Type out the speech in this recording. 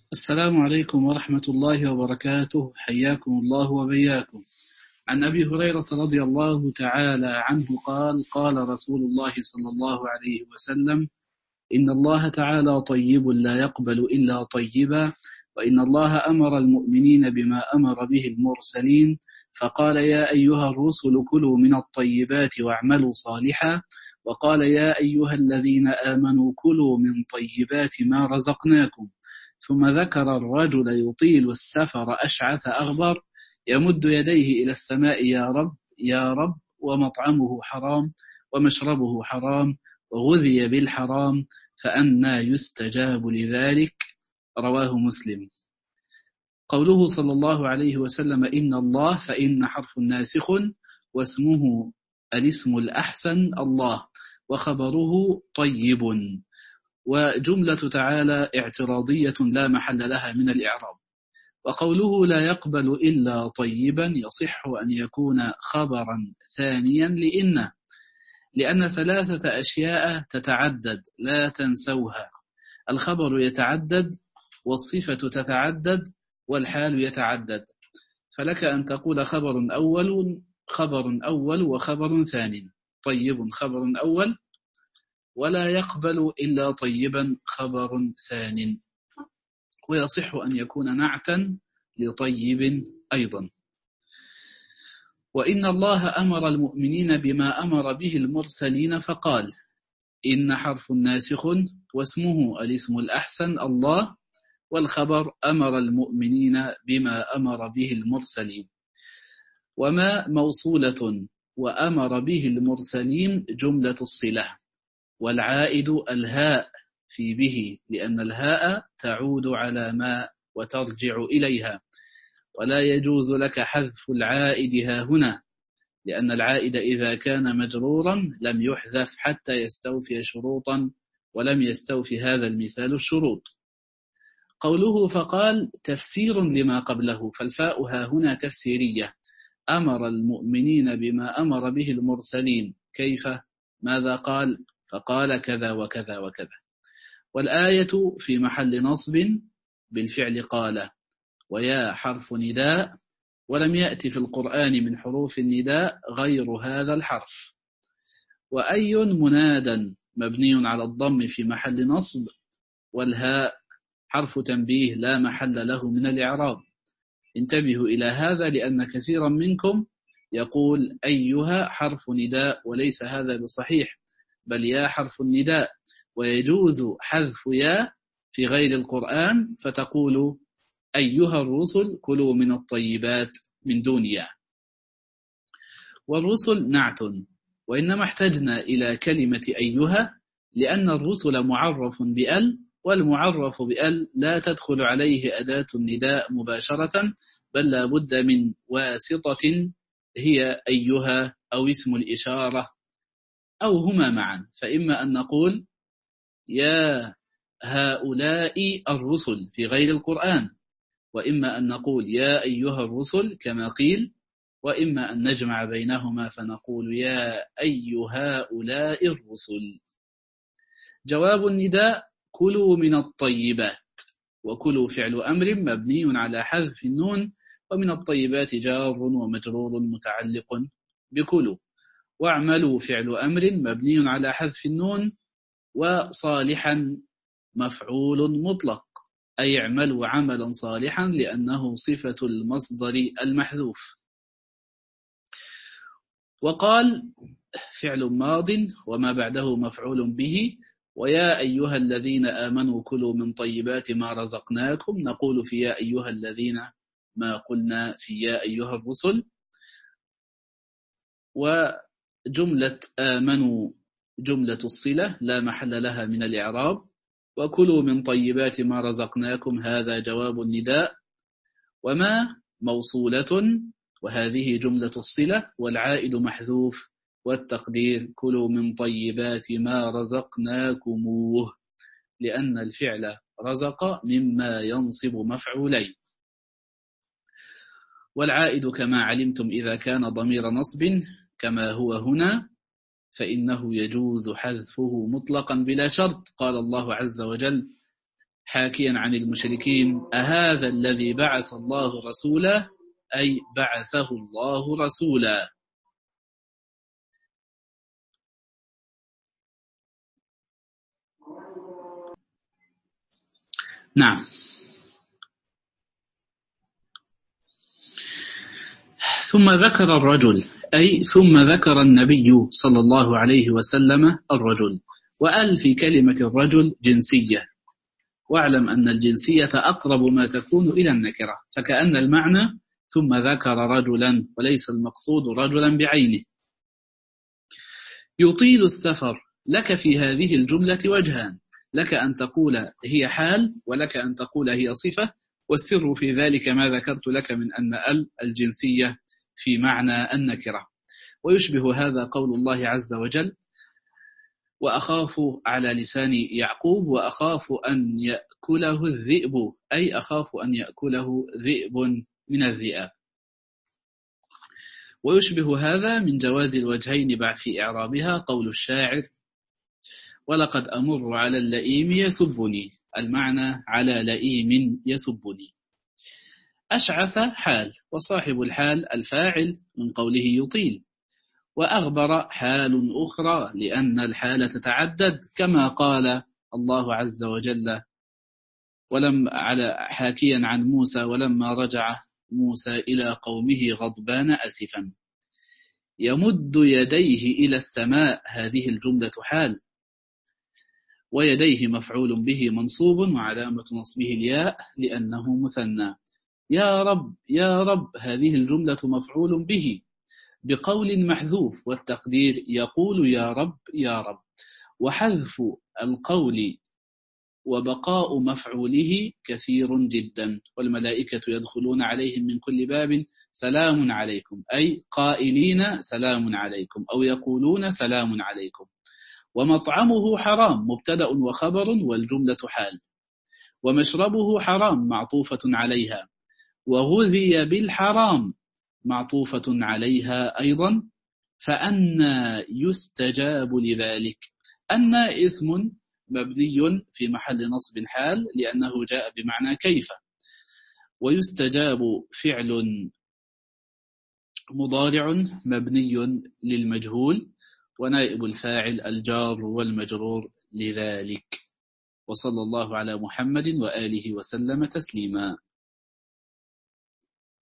السلام عليكم ورحمة الله وبركاته، حياكم الله وبياكم. عن أبي هريرة رضي الله تعالى عنه قال: قال رسول الله صلى الله عليه وسلم: إن الله تعالى طيب لا يقبل إلا طيبا، وإن الله أمر المؤمنين بما أمر به المرسلين، فقال: يا أيها الرسل كلوا من الطيبات واعملوا صالحا، وقال: يا أيها الذين آمنوا كلوا من طيبات ما رزقناكم. ثم ذكر الرجل يطيل السفر أشعث أغبر يمد يديه إلى السماء: يا رب يا رب، ومطعمه حرام ومشربه حرام وغذي بالحرام، فأنى يستجاب لذلك؟ رواه مسلم. قوله صلى الله عليه وسلم إن الله، فإن حرف ناسخ، واسمه الاسم الأحسن الله، وخبره طيب، وجملة تعالى اعتراضية لا محل لها من الإعراب. وقوله لا يقبل إلا طيبا يصح أن يكون خبرا ثانيا لأن ثلاثة أشياء تتعدد لا تنسوها: الخبر يتعدد، والصفة تتعدد، والحال يتعدد. فلك أن تقول خبر أول وخبر ثاني. طيب خبر أول، ولا يقبل إلا طيبا خبر ثان، ويصح أن يكون نعتا لطيب أيضا. وإن الله أمر المؤمنين بما أمر به المرسلين، فقال: إن حرف ناسخ، واسمه الاسم الأحسن الله، والخبر أمر المؤمنين بما أمر به المرسلين. وما موصولة، وأمر به المرسلين جملة الصلة، والعائد الهاء في به، لأن الهاء تعود على ما وترجع إليها، ولا يجوز لك حذف العائد ها هنا، لأن العائد إذا كان مجرورا لم يحذف حتى يستوفي شروطا، ولم يستوفي هذا المثال الشروط. قوله فقال تفسير لما قبله، فالفاء ها هنا تفسيرية. أمر المؤمنين بما أمر به المرسلين، كيف؟ ماذا قال؟ فقال كذا وكذا وكذا. والآية في محل نصب بالفعل قال، ويا حرف نداء، ولم يأتي في القرآن من حروف النداء غير هذا الحرف. وأي منادا مبني على الضم في محل نصب، والهاء حرف تنبيه لا محل له من الإعراب. انتبهوا إلى هذا، لأن كثيرا منكم يقول أيها حرف نداء، وليس هذا بصحيح، بل يا حرف النداء، ويجوز حذف يا في غير القرآن، فتقول أيها الرسل كلوا من الطيبات من دون يا. والرسل نعت، وإنما احتجنا إلى كلمة أيها لأن الرسل معرف بأل، والمعرف بأل لا تدخل عليه أداة النداء مباشرة، بل لا بد من واسطة هي أيها أو اسم الإشارة أو هما معا. فإما أن نقول يا هؤلاء الرسل في غير القرآن، وإما أن نقول يا أيها الرسل كما قيل، وإما أن نجمع بينهما فنقول يا أي هؤلاء الرسل. جواب النداء كلوا من الطيبات، وكلوا فعل أمر مبني على حذف النون، ومن الطيبات جار ومجرور متعلق بكلوا. واعملوا فعل أمر مبني على حذف النون، وصالحا مفعول مطلق، أي اعملوا عملا صالحا، لأنه صفة المصدر المحذوف. وقال فعل ماض وما بعده مفعول به. ويا أيها الذين آمنوا كلوا من طيبات ما رزقناكم، نقول في يا أيها الذين ما قلنا في يا أيها الرسل. وجملة آمنوا جملة الصلة لا محل لها من الإعراب، وكلوا من طيبات ما رزقناكم هذا جواب النداء. وما موصولة، وهذه جملة الصلة، والعائد محذوف، والتقدير كلوا من طيبات ما رزقناكموه، لأن الفعل رزق مما ينصب مفعولين. والعائد كما علمتم إذا كان ضمير نصب كما هو هنا فإنه يجوز حذفه مطلقا بلا شرط. قال الله عز وجل حاكيا عن المشركين: أهذا الذي بعث الله رسوله، أي بعثه الله رسولا. نعم. ثم ذكر الرجل، أي ثم ذكر النبي صلى الله عليه وسلم الرجل. وأل في كلمة الرجل جنسية، واعلم أن الجنسية أقرب ما تكون إلى النكرة، فكأن المعنى ثم ذكر رجلا وليس المقصود رجلا بعينه. يطيل السفر. لك في هذه الجملة وجهان: لك أن تقول هي حال، ولك أن تقول هي صفة، والسر في ذلك ما ذكرت لك من أن الجنسية في معنى النكرة. ويشبه هذا قول الله عز وجل: وأخاف على لسان يعقوب وأخاف أن يأكله الذئب، أي أخاف أن يأكله ذئب من الذئاب. ويشبه هذا من جواز الوجهين بعد في إعرابها قول الشاعر: ولقد أمر على اللئيم يسبني، المعنى على لئيم يسبني. أشعث حال، وصاحب الحال الفاعل من قوله يطيل. وأغبر حال أخرى، لأن الحال تتعدد، كما قال الله عز وجل على حاكيا عن موسى: ولما رجع موسى إلى قومه غضبان أسفا. يمد يديه إلى السماء، هذه الجملة حال، ويديه مفعول به منصوب وعلامة نصبه الياء لأنه مثنى. يا رب يا رب، هذه الجملة مفعول به بقول محذوف، والتقدير يقول يا رب يا رب. وحذف القول وبقاء مفعوله كثير جدا. والملائكة يدخلون عليهم من كل باب سلام عليكم، أي قائلين سلام عليكم، أو يقولون سلام عليكم. ومطعمه حرام، مبتدأ وخبر والجملة حال. ومشربه حرام، معطوفة عليها. وغذي بالحرام، معطوفة عليها أيضا. فأنى يستجاب لذلك. أن اسم مبني في محل نصب حال، لأنه جاء بمعنى كيف. ويستجاب فعل مضارع مبني للمجهول، ونائب الفاعل الجار والمجرور لذلك. وصلى الله على محمد وآله وسلم تسليما.